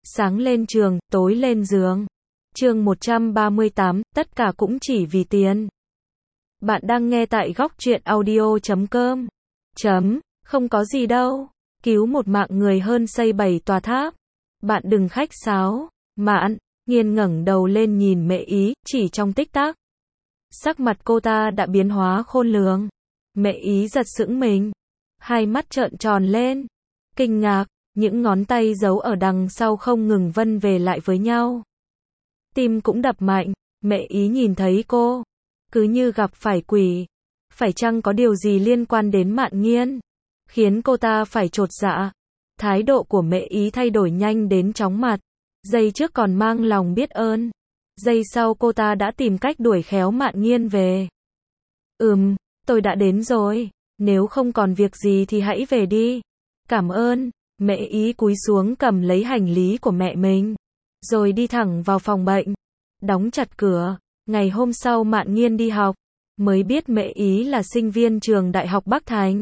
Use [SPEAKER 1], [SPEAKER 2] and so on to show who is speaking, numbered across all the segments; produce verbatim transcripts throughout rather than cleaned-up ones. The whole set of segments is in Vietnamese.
[SPEAKER 1] sáng lên trường, tối lên giường. Chương một trăm ba mươi tám, tất cả cũng chỉ vì tiền. Bạn đang nghe tại góc truyện audio chấm com. Chấm, không có gì đâu. Cứu một mạng người hơn xây bảy tòa tháp. Bạn đừng khách sáo. Mạn Nghiên ngẩng đầu lên nhìn Mẹ Ý, chỉ trong tích tắc. Sắc mặt cô ta đã biến hóa khôn lường. Mẹ Ý giật sững mình. Hai mắt trợn tròn lên. Kinh ngạc, những ngón tay giấu ở đằng sau không ngừng vân về lại với nhau. Tim cũng đập mạnh, Mẹ Ý nhìn thấy cô. Cứ như gặp phải quỷ. Phải chăng có điều gì liên quan đến Mạn Nghiên? Khiến cô ta phải chột dạ. Thái độ của Mẹ Ý thay đổi nhanh đến chóng mặt. Giây trước còn mang lòng biết ơn. Giây sau cô ta đã tìm cách đuổi khéo Mạn Nghiên về. Ừm, tôi đã đến rồi. Nếu không còn việc gì thì hãy về đi. Cảm ơn. Mẹ Ý cúi xuống cầm lấy hành lý của mẹ mình. Rồi đi thẳng vào phòng bệnh. Đóng chặt cửa. Ngày hôm sau Mạn Nghiên đi học. Mới biết Mẹ Ý là sinh viên trường Đại học Bắc Thành.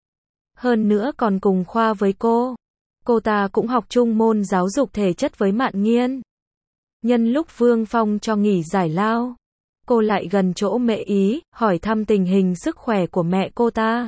[SPEAKER 1] Hơn nữa còn cùng khoa với cô. Cô ta cũng học chung môn giáo dục thể chất với Mạn Nghiên. Nhân lúc Vương Phong cho nghỉ giải lao, cô lại gần chỗ Mẹ Ý, hỏi thăm tình hình sức khỏe của mẹ cô ta.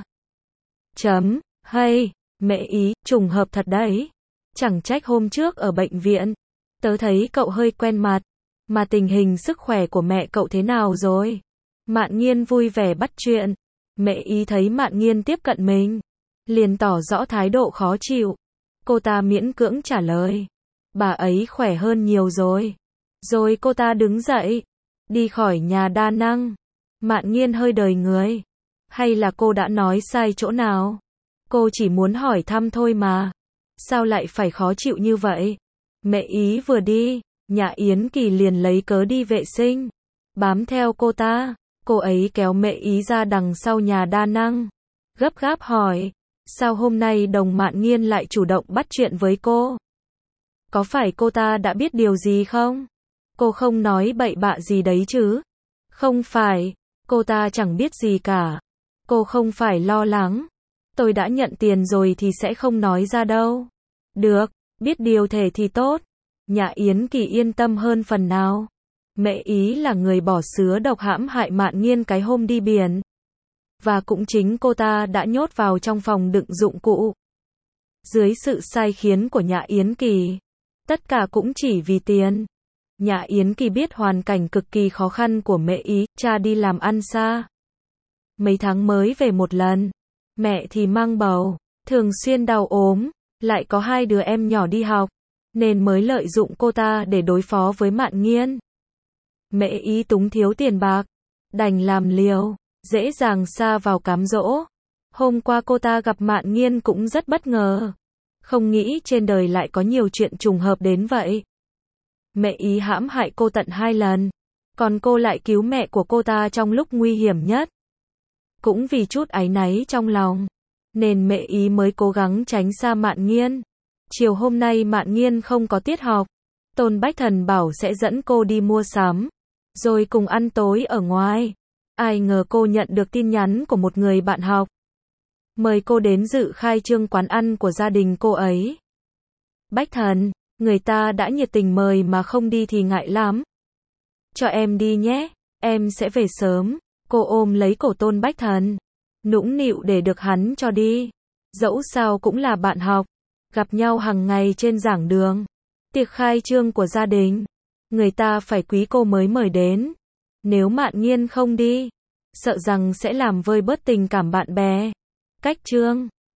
[SPEAKER 1] Chấm, hay, Mẹ Ý, trùng hợp thật đấy. Chẳng trách hôm trước ở bệnh viện, tớ thấy cậu hơi quen mặt. Mà tình hình sức khỏe của mẹ cậu thế nào rồi? Mạn Nghiên vui vẻ bắt chuyện. Mẹ Ý thấy Mạn Nghiên tiếp cận mình, liền tỏ rõ thái độ khó chịu. Cô ta miễn cưỡng trả lời. Bà ấy khỏe hơn nhiều rồi. Rồi cô ta đứng dậy, đi khỏi nhà đa năng. Mạn Nghiên hơi đời người. Hay là cô đã nói sai chỗ nào? Cô chỉ muốn hỏi thăm thôi mà. Sao lại phải khó chịu như vậy? Mẹ Ý vừa đi, Nhã Yến Kỳ liền lấy cớ đi vệ sinh. Bám theo cô ta, cô ấy kéo Mẹ Ý ra đằng sau nhà đa năng. Gấp gáp hỏi. Sao hôm nay đồng Mạn Nghiên lại chủ động bắt chuyện với cô? Có phải cô ta đã biết điều gì không? Cô không nói bậy bạ gì đấy chứ? Không phải, cô ta chẳng biết gì cả. Cô không phải lo lắng. Tôi đã nhận tiền rồi thì sẽ không nói ra đâu. Được, biết điều thể thì tốt. Nhã Yến Kỳ yên tâm hơn phần nào. Mẹ Ý là người bỏ sứa độc hãm hại Mạn Nghiên cái hôm đi biển. Và cũng chính cô ta đã nhốt vào trong phòng đựng dụng cụ. Dưới sự sai khiến của Nhã Yến Kỳ, tất cả cũng chỉ vì tiền. Nhã Yến Kỳ biết hoàn cảnh cực kỳ khó khăn của Mẹ Ý, cha đi làm ăn xa. Mấy tháng mới về một lần. Mẹ thì mang bầu, thường xuyên đau ốm, lại có hai đứa em nhỏ đi học, nên mới lợi dụng cô ta để đối phó với Mạn Nghiên. Mẹ Ý túng thiếu tiền bạc, đành làm liều, dễ dàng sa vào cám dỗ. Hôm qua cô ta gặp Mạn Nghiên cũng rất bất ngờ. Không nghĩ trên đời lại có nhiều chuyện trùng hợp đến vậy. Mẹ Ý hãm hại cô tận hai lần. Còn cô lại cứu mẹ của cô ta trong lúc nguy hiểm nhất. Cũng vì chút áy náy trong lòng, nên Mẹ Ý mới cố gắng tránh xa Mạn Nghiên. Chiều hôm nay Mạn Nghiên không có tiết học. Tôn Bách Thần bảo sẽ dẫn cô đi mua sắm, rồi cùng ăn tối ở ngoài. Ai ngờ cô nhận được tin nhắn của một người bạn học. Mời cô đến dự khai trương quán ăn của gia đình cô ấy. Bách Thần, người ta đã nhiệt tình mời mà không đi thì ngại lắm. Cho em đi nhé, em sẽ về sớm. Cô ôm lấy cổ Tôn Bách Thần, nũng nịu để được hắn cho đi. Dẫu sao cũng là bạn học, gặp nhau hàng ngày trên giảng đường. Tiệc khai trương của gia đình, người ta phải quý cô mới mời đến. Nếu Mạn Nghiên không đi, sợ rằng sẽ làm vơi bớt tình cảm bạn bè. Cách chương